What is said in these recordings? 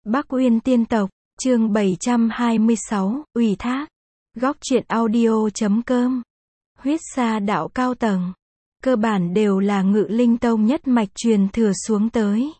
Bắc Uyên Tiên Tộc, chương 726, ủy thác. Góc truyện audio.com. Huyết sa đạo cao tầng, cơ bản đều là Ngự Linh Tông nhất mạch truyền thừa xuống tới.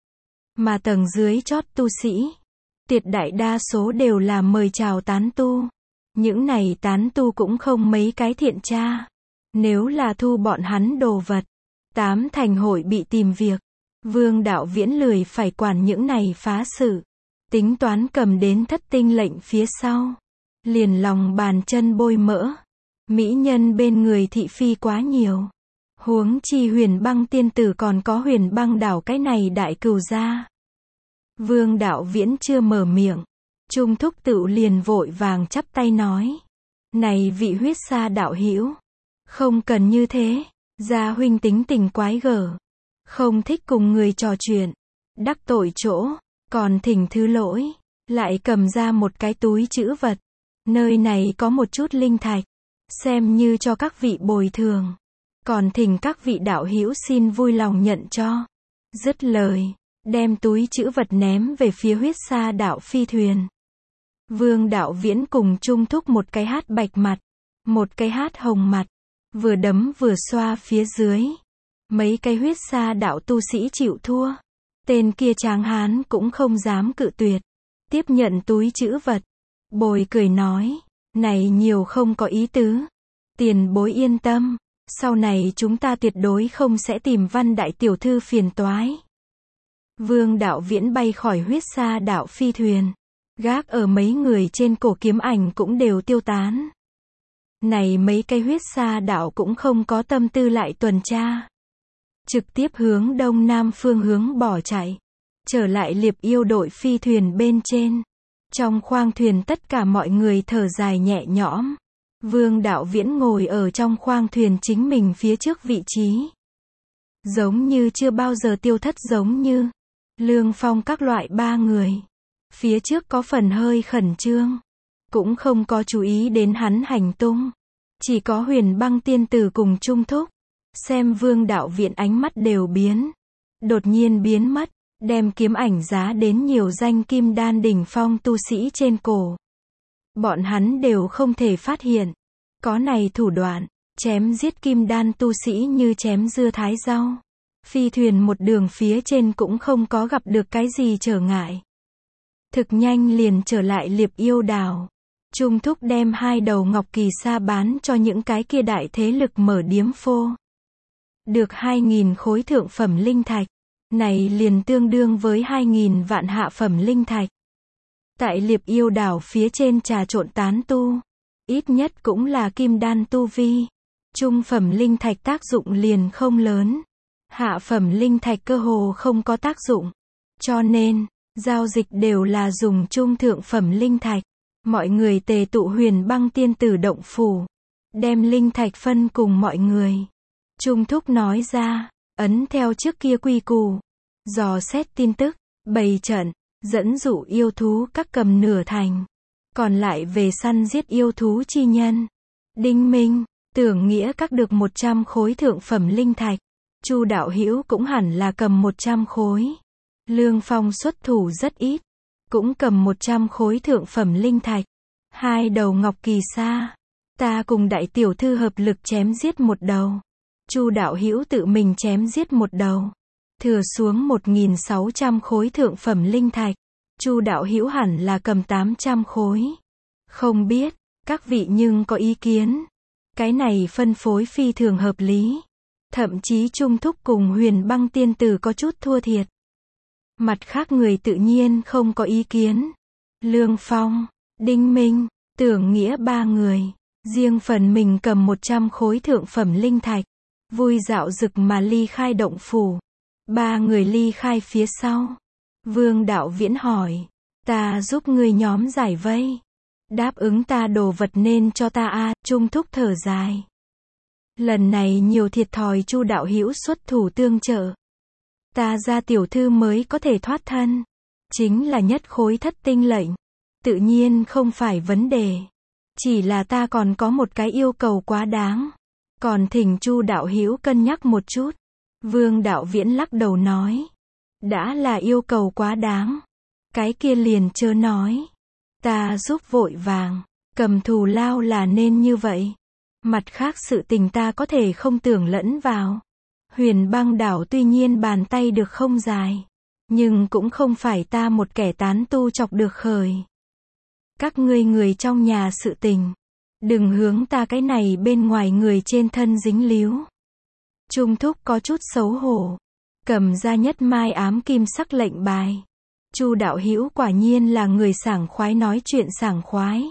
Mà tầng dưới chót tu sĩ, tuyệt đại đa số đều là mời chào tán tu. Những này tán tu cũng không mấy cái thiện tra. Nếu là thu bọn hắn đồ vật, tám thành hội bị tìm việc. Vương Đạo Viễn lười phải quản những này phá sự. Tính toán cầm đến thất tinh lệnh phía sau. Liền lòng bàn chân bôi mỡ. Mỹ nhân bên người thị phi quá nhiều. Huống chi Huyền Băng tiên tử còn có Huyền Băng đảo cái này đại cừu gia. Vương Đạo Viễn chưa mở miệng. Trung thúc tự liền vội vàng chắp tay nói. Này vị huyết sa đạo hữu, không cần như thế. Gia huynh tính tình quái gở, không thích cùng người trò chuyện, đắc tội chỗ, còn thỉnh thứ lỗi. Lại cầm ra một cái túi trữ vật. Nơi này có một chút linh thạch, xem như cho các vị bồi thường. Còn thỉnh các vị đạo hữu xin vui lòng nhận cho. Dứt lời, đem túi trữ vật ném về phía huyết sa đạo phi thuyền. Vương Đạo Viễn cùng Trung thúc một cái hát bạch mặt, một cái hát hồng mặt, vừa đấm vừa xoa phía dưới. Mấy cái huyết sa đạo tu sĩ chịu thua. Tên kia tráng hán cũng không dám cự tuyệt. Tiếp nhận túi trữ vật. Bồi cười nói, này nhiều không có ý tứ. Tiền bối yên tâm, sau này chúng ta tuyệt đối không sẽ tìm Văn đại tiểu thư phiền toái. Vương Đạo Viễn bay khỏi huyết sa đạo phi thuyền. Gác ở mấy người trên cổ kiếm ảnh cũng đều tiêu tán. Này mấy cái huyết sa đạo cũng không có tâm tư lại tuần tra. Trực tiếp hướng đông nam phương hướng bỏ chạy. Trở lại Liệp Yêu đội phi thuyền bên trên. Trong khoang thuyền tất cả mọi người thở dài nhẹ nhõm. Vương Đạo Viễn ngồi ở trong khoang thuyền chính mình phía trước vị trí. Giống như chưa bao giờ tiêu thất giống như. Lương Phong các loại ba người. Phía trước có phần hơi khẩn trương. Cũng không có chú ý đến hắn hành tung. Chỉ có Huyền Băng tiên tử cùng Trung thúc. Xem Vương Đạo Viễn ánh mắt đều biến. Đột nhiên biến mất. Đem kiếm ảnh giá đến nhiều danh kim đan đỉnh phong tu sĩ trên cổ. Bọn hắn đều không thể phát hiện. Có này thủ đoạn. Chém giết kim đan tu sĩ như chém dưa thái rau. Phi thuyền một đường phía trên cũng không có gặp được cái gì trở ngại. Thực nhanh liền trở lại Liệp Yêu đảo. Trung thúc đem 2 đầu ngọc kỳ sa bán cho những cái kia đại thế lực mở điếm phô. Được 2.000 khối thượng phẩm linh thạch. Này liền tương đương với 2.000 vạn hạ phẩm linh thạch. Tại Liệp Yêu đảo phía trên trà trộn tán tu. Ít nhất cũng là kim đan tu vi. Trung phẩm linh thạch tác dụng liền không lớn. Hạ phẩm linh thạch cơ hồ không có tác dụng. Cho nên, giao dịch đều là dùng trung thượng phẩm linh thạch. Mọi người tề tụ Huyền Băng tiên tử động phủ. Đem linh thạch phân cùng mọi người. Trung thúc nói ra, ấn theo trước kia quy củ. Dò xét tin tức, bày trận, dẫn dụ yêu thú các cầm nửa thành. Còn lại về săn giết yêu thú chi nhân. Đinh Minh, Tưởng Nghĩa các được 100 khối thượng phẩm linh thạch. Chu đạo hữu cũng hẳn là cầm 100 khối. Lương Phong xuất thủ rất ít. Cũng cầm 100 khối thượng phẩm linh thạch. 2 đầu ngọc kỳ sa. Ta cùng đại tiểu thư hợp lực chém giết một đầu. Chu đạo hữu tự mình chém giết một đầu. Thừa xuống 1.600 khối thượng phẩm linh thạch. Chu đạo hữu hẳn là cầm 800 khối. Không biết, các vị nhưng có ý kiến. Cái này phân phối phi thường hợp lý. Thậm chí Trung thúc cùng Huyền Băng tiên tử có chút thua thiệt. Mặt khác người tự nhiên không có ý kiến. Lương Phong, Đinh Minh, Tưởng Nghĩa ba người. Riêng phần mình cầm 100 khối thượng phẩm linh thạch. Vui dạo dực mà ly khai động phủ. Ba người ly khai phía sau. Vương Đạo Viễn hỏi. Ta giúp người nhóm giải vây. Đáp ứng ta đồ vật nên cho ta a. Trung thúc thở dài. Lần này nhiều thiệt thòi Chu đạo hữu xuất thủ tương trợ. Ta ra tiểu thư mới có thể thoát thân. Chính là nhất khối thất tinh lệnh. Tự nhiên không phải vấn đề. Chỉ là ta còn có một cái yêu cầu quá đáng. Còn thỉnh Chu đạo hữu cân nhắc một chút. Vương Đạo Viễn lắc đầu nói. Đã là yêu cầu quá đáng. Cái kia liền chớ nói. Ta giúp vội vàng. Cầm thù lao là nên như vậy. Mặt khác sự tình ta có thể không tưởng lẫn vào. Huyền Băng Đảo tuy nhiên bàn tay được không dài, nhưng cũng không phải ta một kẻ tán tu chọc được khởi. Các ngươi người trong nhà sự tình, đừng hướng ta cái này bên ngoài người trên thân dính líu. Trung Thúc có chút xấu hổ, cầm ra nhất mai ám kim sắc lệnh bài. Chu đạo hữu quả nhiên là người sảng khoái nói chuyện sảng khoái.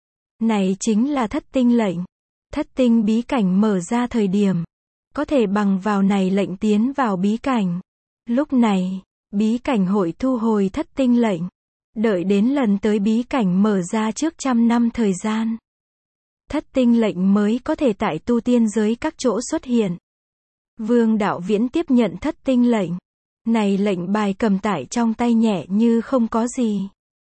Này chính là thất tinh lệnh. Thất tinh bí cảnh mở ra thời điểm, có thể bằng vào này lệnh tiến vào bí cảnh. Lúc này, bí cảnh hội thu hồi thất tinh lệnh. Đợi đến lần tới bí cảnh mở ra trước 100 năm thời gian. Thất tinh lệnh mới có thể tại tu tiên giới các chỗ xuất hiện. Vương Đạo Viễn tiếp nhận thất tinh lệnh. Này lệnh bài cầm tải trong tay nhẹ như không có gì.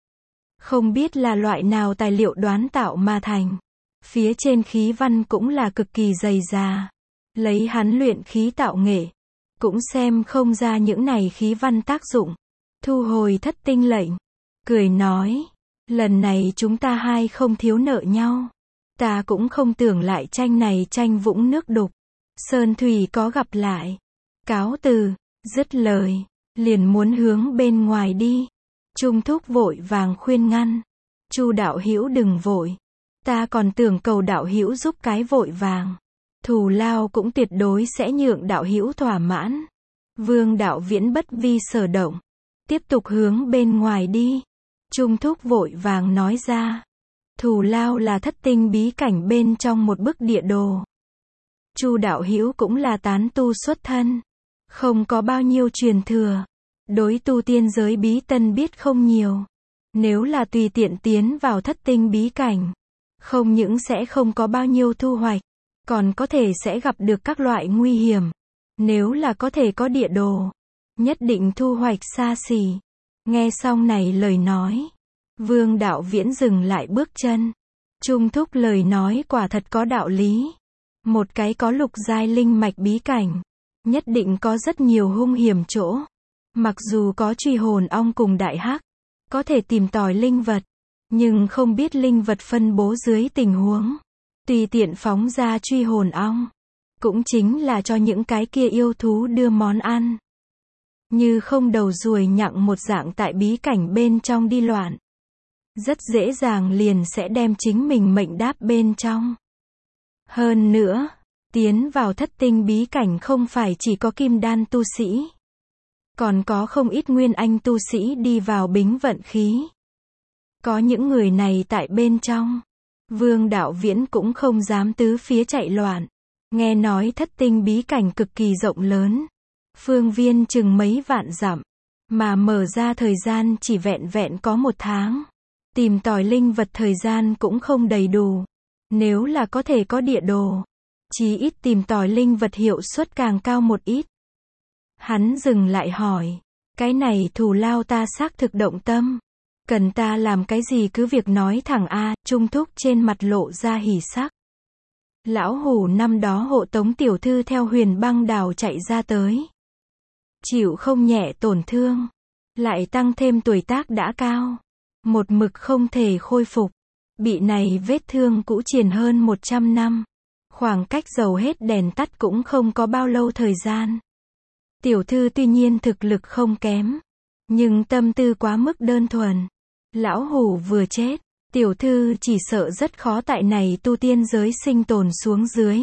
Không biết là loại nào tài liệu đoán tạo mà thành. Phía trên khí văn cũng là cực kỳ dày dà. Lấy hắn luyện khí tạo nghệ, cũng xem không ra những này khí văn tác dụng. Thu hồi thất tinh lệnh, cười nói, lần này chúng ta hai không thiếu nợ nhau. Ta cũng không tưởng lại tranh này tranh vũng nước đục. Sơn thủy có gặp lại. Cáo từ, dứt lời, liền muốn hướng bên ngoài đi. Trung Thúc vội vàng khuyên ngăn. Chu đạo hữu đừng vội. Ta còn tưởng cầu đạo hữu giúp cái vội vàng. Thù lao cũng tuyệt đối sẽ nhượng đạo hữu thỏa mãn. Vương Đạo Viễn bất vi sở động, tiếp tục hướng bên ngoài đi. Trung Thúc vội vàng nói ra. Thù lao là thất tinh bí cảnh bên trong một bức địa đồ. Chu đạo hữu cũng là tán tu xuất thân, không có bao nhiêu truyền thừa. Đối tu tiên giới bí tân biết không nhiều. Nếu là tùy tiện tiến vào thất tinh bí cảnh, không những sẽ không có bao nhiêu thu hoạch, còn có thể sẽ gặp được các loại nguy hiểm. Nếu là có thể có địa đồ, nhất định thu hoạch xa xỉ. Nghe xong này lời nói, Vương Đạo Viễn dừng lại bước chân. Trung Thúc lời nói quả thật có đạo lý. Một cái có lục giai linh mạch bí cảnh, nhất định có rất nhiều hung hiểm chỗ. Mặc dù có truy hồn ong cùng đại hắc, có thể tìm tòi linh vật, nhưng không biết linh vật phân bố dưới tình huống. Tùy tiện phóng ra truy hồn ong, cũng chính là cho những cái kia yêu thú đưa món ăn. Như không đầu ruồi nhặng một dạng tại bí cảnh bên trong đi loạn. Rất dễ dàng liền sẽ đem chính mình mệnh đáp bên trong. Hơn nữa, tiến vào thất tinh bí cảnh không phải chỉ có kim đan tu sĩ. Còn có không ít nguyên anh tu sĩ đi vào bính vận khí. Có những người này tại bên trong. Vương Đạo Viễn cũng không dám tứ phía chạy loạn. Nghe nói thất tinh bí cảnh cực kỳ rộng lớn. Phương viên chừng mấy vạn dặm. Mà mở ra thời gian chỉ vẹn vẹn có 1 tháng. Tìm tòi linh vật thời gian cũng không đầy đủ. Nếu là có thể có địa đồ, chí ít tìm tòi linh vật hiệu suất càng cao một ít. Hắn dừng lại hỏi, cái này thù lao ta xác thực động tâm. Cần ta làm cái gì cứ việc nói thẳng a. Trung Thúc trên mặt lộ ra hỉ sắc. Lão Hủ năm đó hộ tống tiểu thư theo Huyền Băng Đảo chạy ra tới. Chịu không nhẹ tổn thương. Lại tăng thêm tuổi tác đã cao. Một mực không thể khôi phục. Bị này vết thương cũ triền hơn 100 năm. Khoảng cách dầu hết đèn tắt cũng không có bao lâu thời gian. Tiểu thư tuy nhiên thực lực không kém, nhưng tâm tư quá mức đơn thuần. Lão Hủ vừa chết, tiểu thư chỉ sợ rất khó tại này tu tiên giới sinh tồn xuống dưới.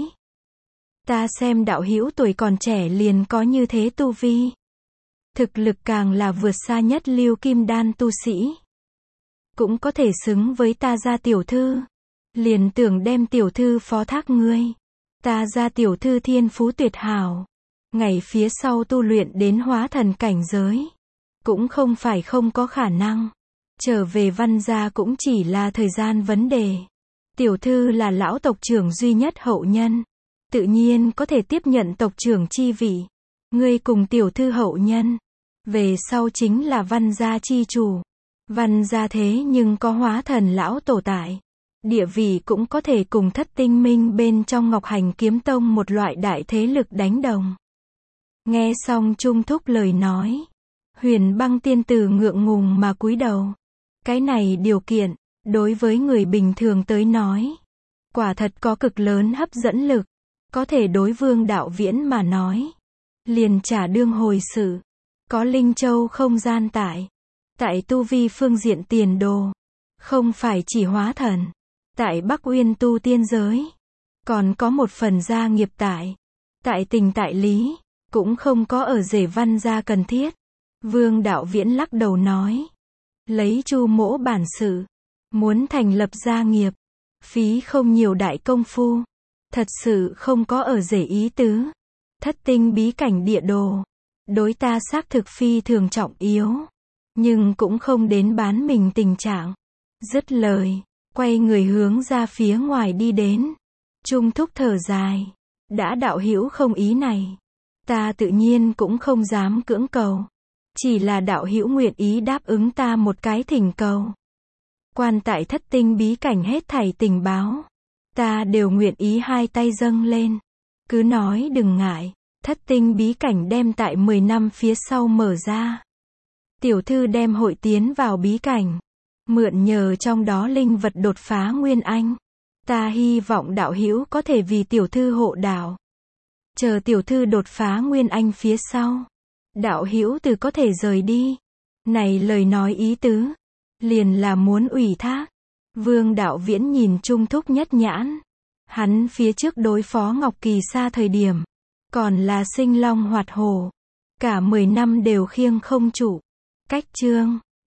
Ta xem đạo hữu tuổi còn trẻ liền có như thế tu vi. Thực lực càng là vượt xa nhất lưu kim đan tu sĩ. Cũng có thể xứng với ta gia tiểu thư. Liền tưởng đem tiểu thư phó thác ngươi. Ta gia tiểu thư thiên phú tuyệt hảo. Ngày phía sau tu luyện đến hóa thần cảnh giới. Cũng không phải không có khả năng. Trở về Văn gia cũng chỉ là thời gian vấn đề. Tiểu thư là lão tộc trưởng duy nhất hậu nhân. Tự nhiên có thể tiếp nhận tộc trưởng chi vị. Ngươi cùng tiểu thư hậu nhân. Về sau chính là Văn gia chi chủ. Văn gia thế nhưng có hóa thần lão tổ tại. Địa vị cũng có thể cùng thất tinh minh bên trong Ngọc Hành Kiếm Tông một loại đại thế lực đánh đồng. Nghe xong Trung Thúc lời nói, Huyền Băng tiên tử ngượng ngùng mà cúi đầu. Cái này điều kiện, đối với người bình thường tới nói, quả thật có cực lớn hấp dẫn lực. Có thể đối Vương Đạo Viễn mà nói, liền trả đương hồi sự. Có Linh Châu không gian tại tu vi phương diện tiền đồ, không phải chỉ hóa thần. Tại Bắc Uyên tu tiên giới, còn có một phần gia nghiệp tại tình tại lý, cũng không có ở rể văn gia cần thiết. Vương Đạo Viễn lắc đầu nói, lấy Chu mỗ bản sự, muốn thành lập gia nghiệp, phí không nhiều đại công phu, thật sự không có ở rể ý tứ. Thất tinh bí cảnh địa đồ, đối ta xác thực phi thường trọng yếu, nhưng cũng không đến bán mình tình trạng. Dứt lời, quay người hướng ra phía ngoài đi đến. Trung Thúc thở dài, đã đạo hữu không ý này, ta tự nhiên cũng không dám cưỡng cầu, chỉ là đạo hữu nguyện ý đáp ứng ta một cái thỉnh cầu. Quan tại thất tinh bí cảnh hết thảy tình báo, ta đều nguyện ý hai tay dâng lên. Cứ nói đừng ngại, thất tinh bí cảnh đem tại 10 năm phía sau mở ra. Tiểu thư đem hội tiến vào bí cảnh, mượn nhờ trong đó linh vật đột phá nguyên anh. Ta hy vọng đạo hữu có thể vì tiểu thư hộ đạo. Chờ tiểu thư đột phá nguyên anh phía sau, đạo hữu từ có thể rời đi. Này lời nói ý tứ, liền là muốn ủy thác. Vương Đạo Viễn nhìn Trung Thúc nhất nhãn. Hắn phía trước đối phó Ngọc Kỳ Sa thời điểm, còn là sinh long hoạt hổ. Cả 10 năm đều khiêng không trụ. Cách chương